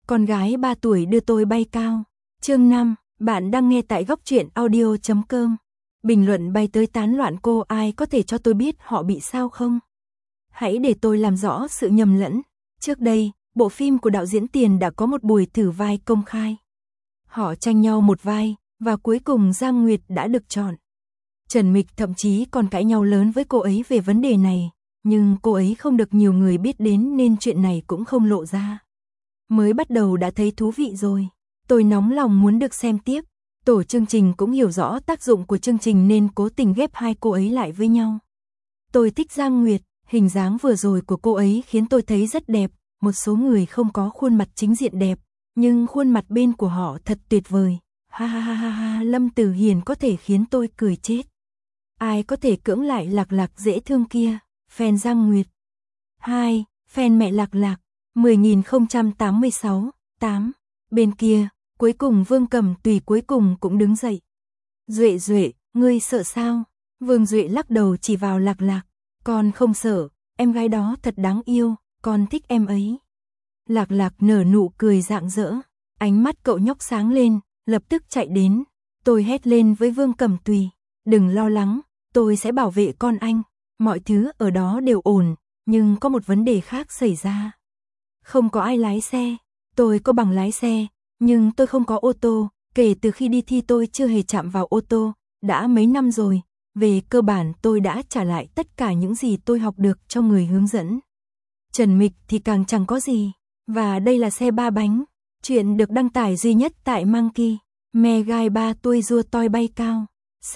Con gái 3 tuổi đưa tôi bay cao. Chương 5, bạn đang nghe tại góc truyện audio.com. Bình luận bay tới tán loạn cô, ai có thể cho tôi biết họ bị sao không? Hãy để tôi làm rõ sự nhầm lẫn. Trước đây, bộ phim của đạo diễn Tiền đã có một buổi thử vai công khai. Họ tranh nhau một vai, và cuối cùng Giang Nguyệt đã được chọn. Trần Mịch thậm chí còn cãi nhau lớn với cô ấy về vấn đề này, nhưng cô ấy không được nhiều người biết đến nên chuyện này cũng không lộ ra. Mới bắt đầu đã thấy thú vị rồi. Tôi nóng lòng muốn được xem tiếp. Tổ chương trình cũng hiểu rõ tác dụng của chương trình nên cố tình ghép hai cô ấy lại với nhau. Tôi thích Giang Nguyệt, hình dáng vừa rồi của cô ấy khiến tôi thấy rất đẹp. Một số người không có khuôn mặt chính diện đẹp, nhưng khuôn mặt bên của họ thật tuyệt vời. Ha ha ha ha ha, Lâm Tử Hiền có thể khiến tôi cười chết. Ai có thể cưỡng lại Lạc Lạc dễ thương kia? Fan Giang Nguyệt. 2. Fan mẹ Lạc Lạc. 10.086, 8. Bên kia, cuối cùng Vương Cẩm Tùy cuối cùng cũng đứng dậy. Duệ Duệ, ngươi sợ sao? Vương Duệ lắc đầu chỉ vào Lạc Lạc. Con không sợ, em gái đó thật đáng yêu, con thích em ấy. Lạc Lạc nở nụ cười rạng rỡ. Ánh mắt cậu nhóc sáng lên, lập tức chạy đến. Tôi hét lên với Vương Cẩm Tùy. Đừng lo lắng, tôi sẽ bảo vệ con anh. Mọi thứ ở đó đều ổn, nhưng có một vấn đề khác xảy ra. Không có ai lái xe. Tôi có bằng lái xe, nhưng tôi không có ô tô. Kể từ khi đi thi tôi chưa hề chạm vào ô tô, đã mấy năm rồi. Về cơ bản tôi đã trả lại tất cả những gì tôi học được cho người hướng dẫn. Trần Mịch thì càng chẳng có gì. Và đây là xe 3 bánh. Chuyện được đăng tải duy nhất tại Monkey. Mẹ gai 3 tuổi rùa toi bay cao.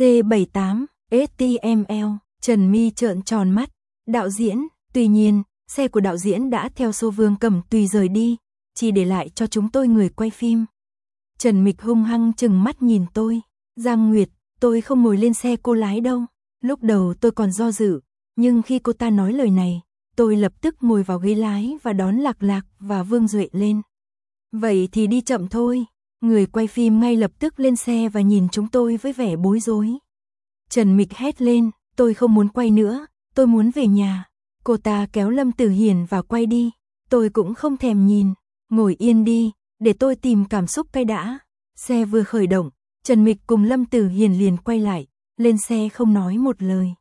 C78, STML. Trần My trợn tròn mắt. Đạo diễn, tuy nhiên, xe của đạo diễn đã theo số Vương Cẩm Tùy rời đi, chỉ để lại cho chúng tôi người quay phim. Trần Mịch hung hăng trừng mắt nhìn tôi. Giang Nguyệt, tôi không ngồi lên xe cô lái đâu. Lúc đầu tôi còn do dự, nhưng khi cô ta nói lời này, tôi lập tức ngồi vào ghế lái và đón Lạc Lạc và Vương Duệ lên. Vậy thì đi chậm thôi. Người quay phim ngay lập tức lên xe và nhìn chúng tôi với vẻ bối rối. Trần Mịch hét lên, tôi không muốn quay nữa, tôi muốn về nhà. Cô ta kéo Lâm Tử Hiền và quay đi. Tôi cũng không thèm nhìn. Ngồi yên đi, để tôi tìm cảm xúc cái đã. Xe vừa khởi động, Trần Mịch cùng Lâm Tử Hiền liền quay lại, lên xe không nói một lời.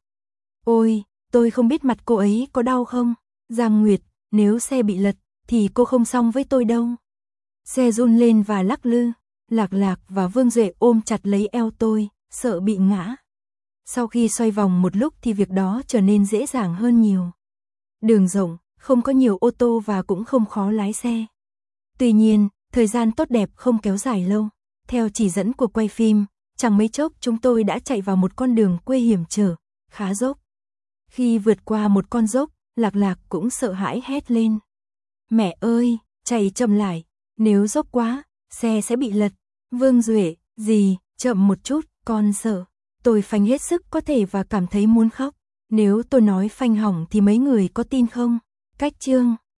Ôi, tôi không biết mặt cô ấy có đau không? Giang Nguyệt, nếu xe bị lật, thì cô không xong với tôi đâu. Xe run lên và lắc lư. Lạc Lạc và Vương Duệ ôm chặt lấy eo tôi, sợ bị ngã. Sau khi xoay vòng một lúc thì việc đó trở nên dễ dàng hơn nhiều. Đường rộng, không có nhiều ô tô và cũng không khó lái xe. Tuy nhiên, thời gian tốt đẹp không kéo dài lâu. Theo chỉ dẫn của quay phim, chẳng mấy chốc chúng tôi đã chạy vào một con đường quê hiểm trở, khá dốc. Khi vượt qua một con dốc, Lạc Lạc cũng sợ hãi hét lên. Mẹ ơi, chạy chậm lại, nếu dốc quá, xe sẽ bị lật. Vương Duệ, gì, chậm một chút, con sợ. Tôi phanh hết sức có thể và cảm thấy muốn khóc. Nếu tôi nói phanh hỏng thì mấy người có tin không? Cách chương